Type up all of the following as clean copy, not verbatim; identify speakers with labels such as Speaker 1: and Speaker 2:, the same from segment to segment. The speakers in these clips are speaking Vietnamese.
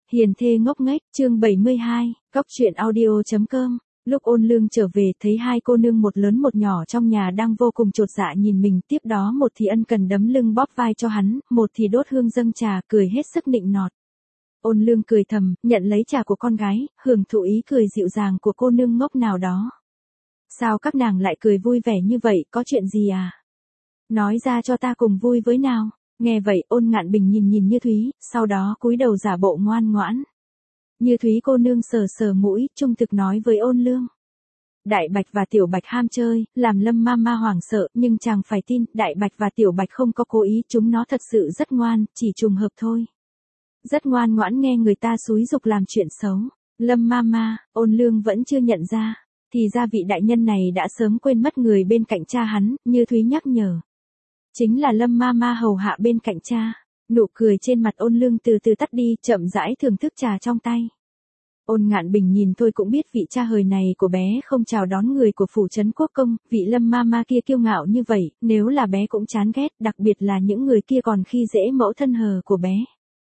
Speaker 1: Hiền thê ngốc nghếch, chương 72, Cóc truyện audio.com. Lúc Ôn Lương trở về thấy hai cô nương một lớn một nhỏ trong nhà đang vô cùng chột dạ nhìn mình, tiếp đó một thì ân cần đấm lưng bóp vai cho hắn, một thì đốt hương dâng trà, cười hết sức nịnh nọt. Ôn Lương cười thầm, nhận lấy trà của con gái, hưởng thụ ý cười dịu dàng của cô nương ngốc nào đó. Sao các nàng lại cười vui vẻ như vậy, có chuyện gì à? Nói ra cho ta cùng vui với nào. Nghe vậy Ôn Ngạn Bình nhìn Như Thúy, sau đó cúi đầu giả bộ ngoan ngoãn. Như Thúy cô nương sờ sờ mũi, trung thực nói với Ôn Lương. Đại Bạch và Tiểu Bạch ham chơi, làm Lâm Mama hoảng sợ, nhưng chàng phải tin, Đại Bạch và Tiểu Bạch không có cố ý, chúng nó thật sự rất ngoan, chỉ trùng hợp thôi. Rất ngoan ngoãn nghe người ta xúi giục làm chuyện xấu. Lâm Mama, Ôn Lương vẫn chưa nhận ra, thì ra vị đại nhân này đã sớm quên mất người bên cạnh cha hắn, Như Thúy nhắc nhở. Chính là Lâm Mama hầu hạ bên cạnh cha. Nụ cười trên mặt Ôn Lương từ từ tắt đi, chậm rãi thưởng thức trà trong tay. Ôn Ngạn Bình nhìn thôi cũng biết vị cha hời này của bé không chào đón người của phủ trấn quốc công, vị Lâm Mama kia kiêu ngạo như vậy, nếu là bé cũng chán ghét, đặc biệt là những người kia còn khi dễ mẫu thân hờ của bé.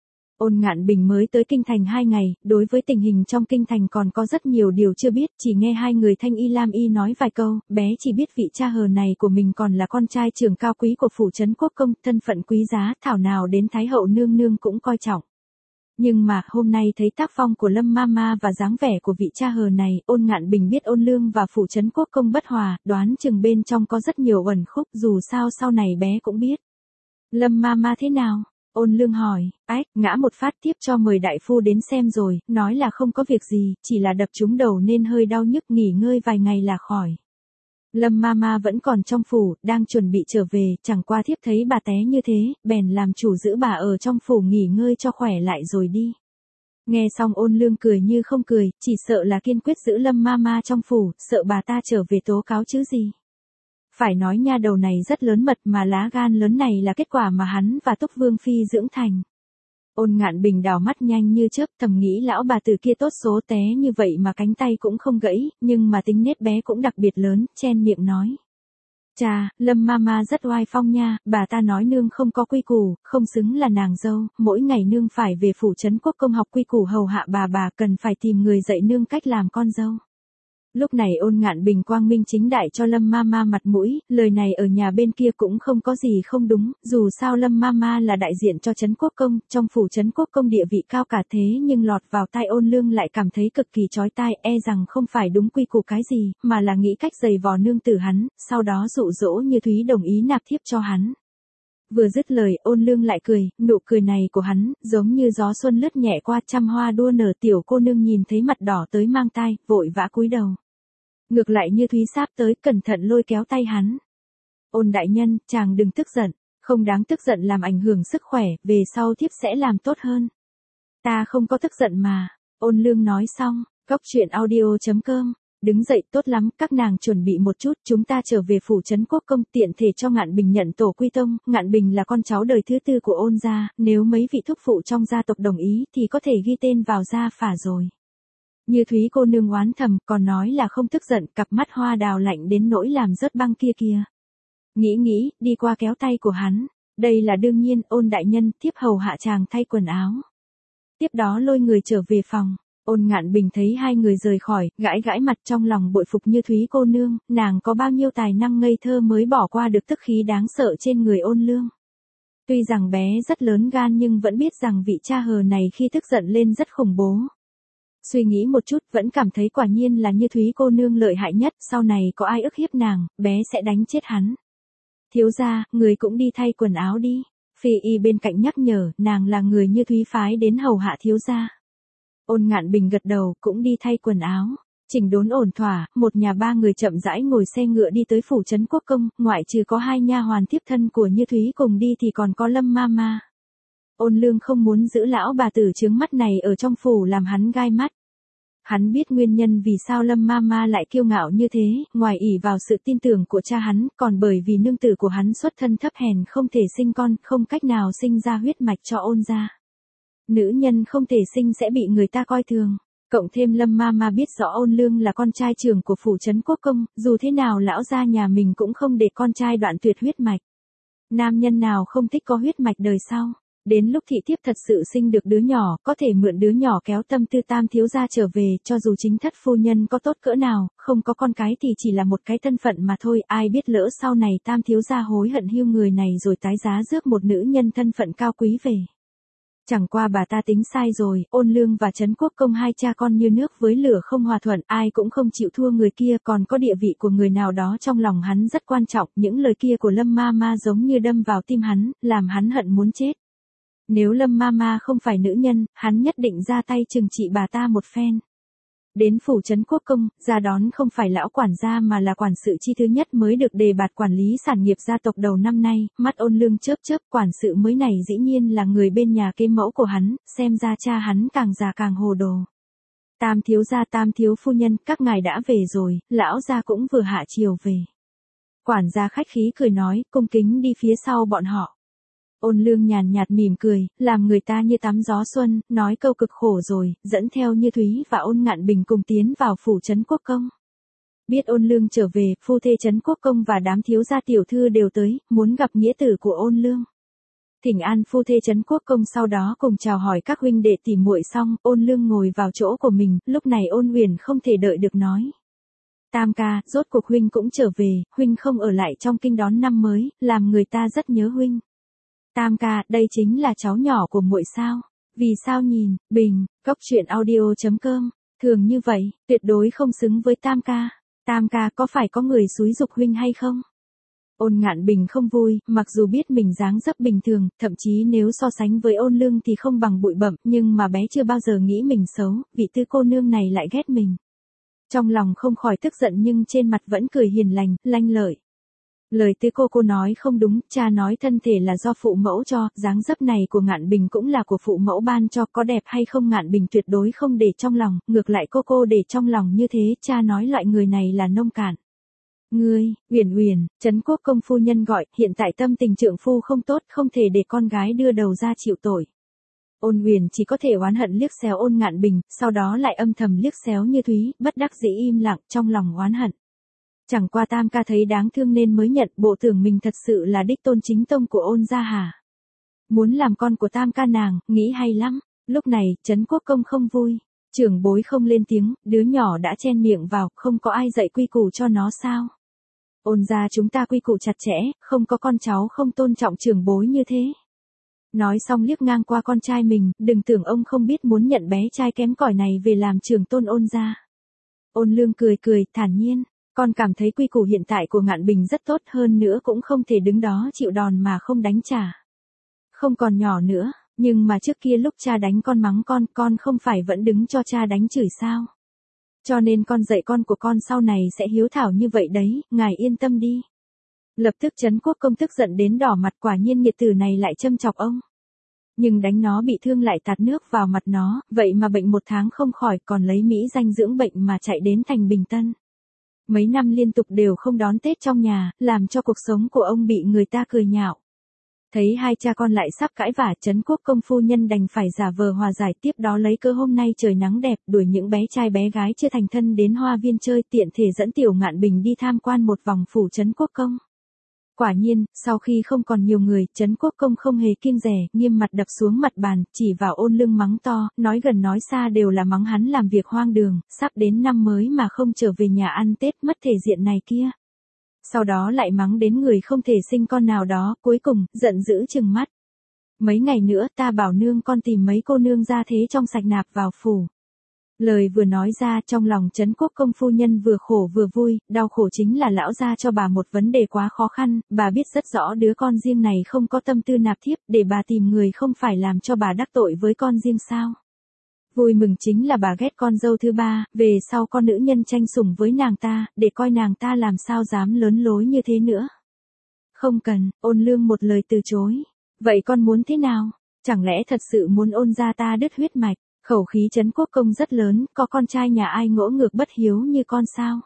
Speaker 1: Ôn Ngạn Bình mới tới kinh thành 2 ngày, đối với tình hình trong kinh thành còn có rất nhiều điều chưa biết, chỉ nghe hai người Thanh Y Lam Y nói vài câu, bé chỉ biết vị cha hờ này của mình còn là con trai trưởng cao quý của phủ trấn quốc công, thân phận quý giá, thảo nào đến Thái hậu nương nương cũng coi trọng. Nhưng mà hôm nay thấy tác phong của Lâm Mama và dáng vẻ của vị cha hờ này, Ôn Ngạn Bình biết Ôn Lương và phủ trấn quốc công bất hòa, đoán chừng bên trong có rất nhiều uẩn khúc, dù sao sau này bé cũng biết. Lâm Mama thế nào? Ôn Lương hỏi, ngã một phát tiếp cho mời đại phu đến xem rồi, nói là không có việc gì, chỉ là đập trúng đầu nên hơi đau nhức, nghỉ ngơi vài ngày là khỏi. Lâm Mama vẫn còn trong phủ, đang chuẩn bị trở về, chẳng qua thiếp thấy bà té như thế, bèn làm chủ giữ bà ở trong phủ nghỉ ngơi cho khỏe lại rồi đi. Nghe xong Ôn Lương cười như không cười, chỉ sợ là kiên quyết giữ Lâm Mama trong phủ, sợ bà ta trở về tố cáo chứ gì. Phải nói nha đầu này rất lớn mật, mà lá gan lớn này là kết quả mà hắn và Túc Vương Phi dưỡng thành. Ôn Ngạn Bình đảo mắt nhanh như chớp, thầm nghĩ lão bà tử kia tốt số té như vậy mà cánh tay cũng không gãy, nhưng mà tính nết bé cũng đặc biệt lớn, chen miệng nói. Chà, Lâm Mama rất oai phong nha, bà ta nói nương không có quy củ, không xứng là nàng dâu, mỗi ngày nương phải về phủ trấn quốc công học quy củ hầu hạ bà cần phải tìm người dạy nương cách làm con dâu. Lúc này Ôn Ngạn Bình quang minh chính đại cho Lâm Mama mặt mũi, lời này ở nhà bên kia cũng không có gì không đúng, dù sao Lâm Mama là đại diện cho trấn quốc công, trong phủ trấn quốc công địa vị cao cả thế nhưng lọt vào tai Ôn Lương lại cảm thấy cực kỳ chói tai, rằng không phải đúng quy củ cái gì, mà là nghĩ cách giày vò nương tử hắn, sau đó dụ dỗ Như Thúy đồng ý nạp thiếp cho hắn. Vừa dứt lời Ôn Lương lại cười, nụ cười này của hắn, giống như gió xuân lướt nhẹ qua trăm hoa đua nở. Tiểu cô nương nhìn thấy mặt đỏ tới mang tai, vội vã cúi đầu. Ngược lại Như Thúy sáp tới, cẩn thận lôi kéo tay hắn. Ôn đại nhân, chàng đừng tức giận, không đáng tức giận làm ảnh hưởng sức khỏe, về sau thiếp sẽ làm tốt hơn. Ta không có tức giận mà, Ôn Lương nói xong, Cóc truyện audio.com. Đứng dậy, tốt lắm, các nàng chuẩn bị một chút, chúng ta trở về phủ trấn quốc công, tiện thể cho Ngạn Bình nhận tổ quy tông. Ngạn Bình là con cháu đời thứ 4 của Ôn gia, nếu mấy vị thúc phụ trong gia tộc đồng ý thì có thể ghi tên vào gia phả rồi. Như Thúy cô nương oán thầm, còn nói là không tức giận, cặp mắt hoa đào lạnh đến nỗi làm rớt băng kia. Nghĩ, đi qua kéo tay của hắn. Đây là đương nhiên, Ôn đại nhân, tiếp hầu hạ chàng thay quần áo. Tiếp đó lôi người trở về phòng. Ôn Ngạn Bình thấy hai người rời khỏi, gãi mặt, trong lòng bội phục Như Thúy cô nương, nàng có bao nhiêu tài năng ngây thơ mới bỏ qua được tức khí đáng sợ trên người Ôn Lương. Tuy rằng bé rất lớn gan nhưng vẫn biết rằng vị cha hờ này khi tức giận lên rất khủng bố. Suy nghĩ một chút vẫn cảm thấy quả nhiên là Như Thúy cô nương lợi hại nhất, sau này có ai ức hiếp nàng, bé sẽ đánh chết hắn. Thiếu gia, người cũng đi thay quần áo đi. Phi y bên cạnh nhắc nhở, nàng là người Như Thúy phái đến hầu hạ thiếu gia. Ôn Ngạn Bình gật đầu, cũng đi thay quần áo. Chỉnh đốn ổn thỏa, một nhà 3 người chậm rãi ngồi xe ngựa đi tới phủ trấn quốc công, ngoại trừ có 2 nha hoàn tiếp thân của Như Thúy cùng đi thì còn có Lâm Mama. Ôn Lương không muốn giữ lão bà tử chướng mắt này ở trong phủ làm hắn gai mắt. Hắn biết nguyên nhân vì sao Lâm Mama lại kiêu ngạo như thế, ngoài ỷ vào sự tin tưởng của cha hắn, còn bởi vì nương tử của hắn xuất thân thấp hèn không thể sinh con, không cách nào sinh ra huyết mạch cho Ôn gia. Nữ nhân không thể sinh sẽ bị người ta coi thường. Cộng thêm Lâm Mama biết rõ Ôn Lương là con trai trưởng của phủ trấn quốc công, dù thế nào lão gia nhà mình cũng không để con trai đoạn tuyệt huyết mạch. Nam nhân nào không thích có huyết mạch đời sau. Đến lúc thị thiếp thật sự sinh được đứa nhỏ, có thể mượn đứa nhỏ kéo tâm tư tam thiếu gia trở về, cho dù chính thất phu nhân có tốt cỡ nào, không có con cái thì chỉ là một cái thân phận mà thôi, ai biết lỡ sau này tam thiếu gia hối hận hưu người này rồi tái giá rước một nữ nhân thân phận cao quý về. Chẳng qua bà ta tính sai rồi, Ôn Lương và Trấn Quốc Công hai cha con như nước với lửa không hòa thuận, ai cũng không chịu thua người kia, còn có địa vị của người nào đó trong lòng hắn rất quan trọng, những lời kia của Lâm ma ma giống như đâm vào tim hắn, làm hắn hận muốn chết. Nếu Lâm ma ma không phải nữ nhân, hắn nhất định ra tay trừng trị bà ta một phen. Đến phủ Trấn Quốc Công, ra đón không phải lão quản gia mà là quản sự chi thứ nhất mới được đề bạt quản lý sản nghiệp gia tộc đầu năm nay, mắt Ôn Lương chớp chớp, quản sự mới này dĩ nhiên là người bên nhà kế mẫu của hắn, xem ra cha hắn càng già càng hồ đồ. Tam thiếu gia tam thiếu phu nhân, các ngài đã về rồi, lão gia cũng vừa hạ chiều về. Quản gia khách khí cười nói, cung kính đi phía sau bọn họ. Ôn Lương nhàn nhạt mỉm cười, làm người ta như tắm gió xuân, nói câu cực khổ rồi, dẫn theo Như Thúy và Ôn Ngạn Bình cùng tiến vào phủ Trấn Quốc Công. Biết Ôn Lương trở về, phu thê Trấn Quốc Công và đám thiếu gia tiểu thư đều tới, muốn gặp nghĩa tử của Ôn Lương. Thỉnh an phu thê Trấn Quốc Công sau đó cùng chào hỏi các huynh đệ tỉ muội xong, Ôn Lương ngồi vào chỗ của mình, lúc này Ôn Uyển không thể đợi được nói. Tam ca, rốt cuộc huynh cũng trở về, huynh không ở lại trong kinh đón năm mới, làm người ta rất nhớ huynh. Tam ca, đây chính là cháu nhỏ của muội sao? Vì sao nhìn, Bình, Cốc Truyện Audio.com, thường như vậy, tuyệt đối không xứng với Tam ca. Tam ca có phải có người xúi giục huynh hay không? Ôn Ngạn Bình không vui, mặc dù biết mình dáng dấp bình thường, thậm chí nếu so sánh với Ôn Lương thì không bằng bụi bặm, nhưng mà bé chưa bao giờ nghĩ mình xấu, vị tư cô nương này lại ghét mình. Trong lòng không khỏi tức giận nhưng trên mặt vẫn cười hiền lành, lanh lợi. Lời tứ cô nói không đúng, cha nói thân thể là do phụ mẫu cho, dáng dấp này của Ngạn Bình cũng là của phụ mẫu ban cho, có đẹp hay không Ngạn Bình tuyệt đối không để trong lòng, ngược lại cô để trong lòng như thế, cha nói loại người này là nông cạn. Ngươi, Uyển Uyển, Trấn Quốc Công phu nhân gọi, hiện tại tâm tình trượng phu không tốt, không thể để con gái đưa đầu ra chịu tội. Ôn Uyển chỉ có thể oán hận liếc xéo Ôn Ngạn Bình, sau đó lại âm thầm liếc xéo Như Thúy, bất đắc dĩ im lặng, trong lòng oán hận. Chẳng qua Tam ca thấy đáng thương nên mới nhận, bộ tưởng mình thật sự là đích tôn chính tông của Ôn gia hả? Muốn làm con của Tam ca nàng, nghĩ hay lắm. Lúc này, Trấn Quốc Công không vui. Trưởng bối không lên tiếng, đứa nhỏ đã chen miệng vào, không có ai dạy quy củ cho nó sao? Ôn gia chúng ta quy củ chặt chẽ, không có con cháu không tôn trọng trưởng bối như thế. Nói xong liếc ngang qua con trai mình, đừng tưởng ông không biết muốn nhận bé trai kém cỏi này về làm trưởng tôn Ôn gia. Ôn Lương cười cười, thản nhiên. Con cảm thấy quy củ hiện tại của Ngạn Bình rất tốt, hơn nữa cũng không thể đứng đó chịu đòn mà không đánh trả. Không còn nhỏ nữa, nhưng mà trước kia lúc cha đánh con mắng con không phải vẫn đứng cho cha đánh chửi sao? Cho nên con dạy con của con sau này sẽ hiếu thảo như vậy đấy, ngài yên tâm đi. Lập tức Trấn Quốc Công tức giận đến đỏ mặt, quả nhiên nghiệt tử này lại châm chọc ông. Nhưng đánh nó bị thương lại tạt nước vào mặt nó, vậy mà bệnh 1 tháng không khỏi, còn lấy mỹ danh dưỡng bệnh mà chạy đến thành Bình Tân. Mấy năm liên tục đều không đón Tết trong nhà, làm cho cuộc sống của ông bị người ta cười nhạo. Thấy hai cha con lại sắp cãi vả, Trấn Quốc Công phu nhân đành phải giả vờ hòa giải, tiếp đó lấy cơ hôm nay trời nắng đẹp, đuổi những bé trai bé gái chưa thành thân đến hoa viên chơi, tiện thể dẫn Tiểu Ngạn Bình đi tham quan một vòng phủ Trấn Quốc Công. Quả nhiên, sau khi không còn nhiều người, Trấn Quốc Công không hề kiêng dè, nghiêm mặt đập xuống mặt bàn, chỉ vào Ôn Lương mắng to, nói gần nói xa đều là mắng hắn làm việc hoang đường, sắp đến năm mới mà không trở về nhà ăn Tết, mất thể diện này kia. Sau đó lại mắng đến người không thể sinh con nào đó, cuối cùng, giận dữ trừng mắt. Mấy ngày nữa ta bảo nương con tìm mấy cô nương ra thế trong sạch nạp vào phủ. Lời vừa nói ra, trong lòng Trấn Quốc Công phu nhân vừa khổ vừa vui, đau khổ chính là lão gia cho bà một vấn đề quá khó khăn, bà biết rất rõ đứa con riêng này không có tâm tư nạp thiếp, để bà tìm người không phải làm cho bà đắc tội với con riêng sao. Vui mừng chính là bà ghét con dâu thứ ba, về sau con nữ nhân tranh sủng với nàng ta, để coi nàng ta làm sao dám lớn lối như thế nữa. Không cần, Ôn Lương một lời từ chối. Vậy con muốn thế nào? Chẳng lẽ thật sự muốn Ôn gia ta đứt huyết mạch? Khẩu khí Trấn Quốc Công rất lớn, có con trai nhà ai ngỗ ngược bất hiếu như con sao?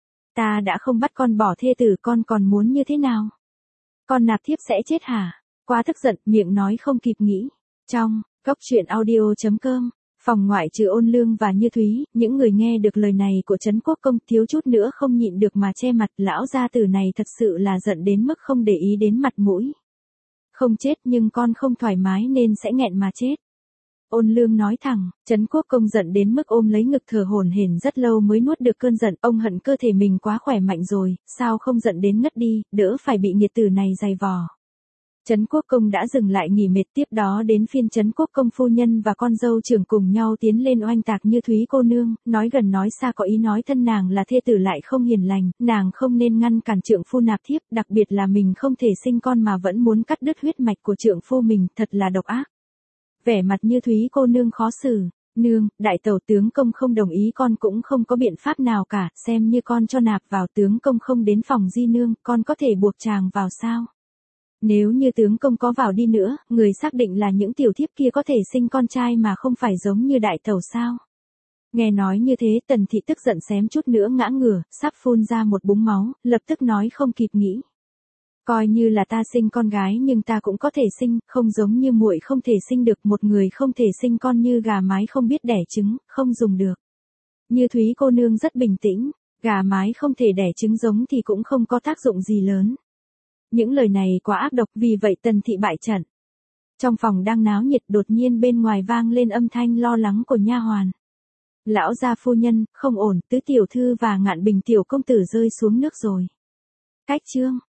Speaker 1: Ta đã không bắt con bỏ thê tử, con còn muốn như thế nào? Con nạp thiếp sẽ chết hả? Quá tức giận, miệng nói không kịp nghĩ. Trong, Cốc Truyện Audio.com, phòng ngoại trừ Ôn Lương và Như Thúy, những người nghe được lời này của Trấn Quốc Công thiếu chút nữa không nhịn được mà che mặt, lão gia tử này thật sự là giận đến mức không để ý đến mặt mũi. Không chết nhưng con không thoải mái nên sẽ nghẹn mà chết. Ôn Lương nói thẳng, Trấn Quốc Công giận đến mức ôm lấy ngực thở hổn hển rất lâu mới nuốt được cơn giận, ông hận cơ thể mình quá khỏe mạnh rồi, sao không giận đến ngất đi, đỡ phải bị nghiệt tử này giày vò. Trấn Quốc Công đã dừng lại nghỉ mệt, tiếp đó đến phiên Trấn Quốc Công phu nhân và con dâu trưởng cùng nhau tiến lên oanh tạc Như Thúy cô nương, nói gần nói xa có ý nói thân nàng là thê tử lại không hiền lành, nàng không nên ngăn cản trượng phu nạp thiếp, đặc biệt là mình không thể sinh con mà vẫn muốn cắt đứt huyết mạch của trượng phu mình, thật là độc ác. Vẻ mặt Như Thúy cô nương khó xử, nương, đại tẩu tướng công không đồng ý con cũng không có biện pháp nào cả, xem như con cho nạp vào tướng công không đến phòng di nương, con có thể buộc chàng vào sao? Nếu như tướng công có vào đi nữa, người xác định là những tiểu thiếp kia có thể sinh con trai mà không phải giống như đại tẩu sao? Nghe nói như thế Tần Thị tức giận xém chút nữa ngã ngửa, sắp phun ra một búng máu, lập tức nói không kịp nghĩ. Coi như là ta sinh con gái nhưng ta cũng có thể sinh, không giống như muội không thể sinh được, một người không thể sinh con như gà mái không biết đẻ trứng, không dùng được. Như Thúy cô nương rất bình tĩnh, gà mái không thể đẻ trứng giống thì cũng không có tác dụng gì lớn. Những lời này quá ác độc, vì vậy Tần Thị bại trận. Trong phòng đang náo nhiệt đột nhiên bên ngoài vang lên âm thanh lo lắng của nha hoàn. Lão gia phu nhân, không ổn, tứ tiểu thư và Ngạn Bình tiểu công tử rơi xuống nước rồi. Cách chương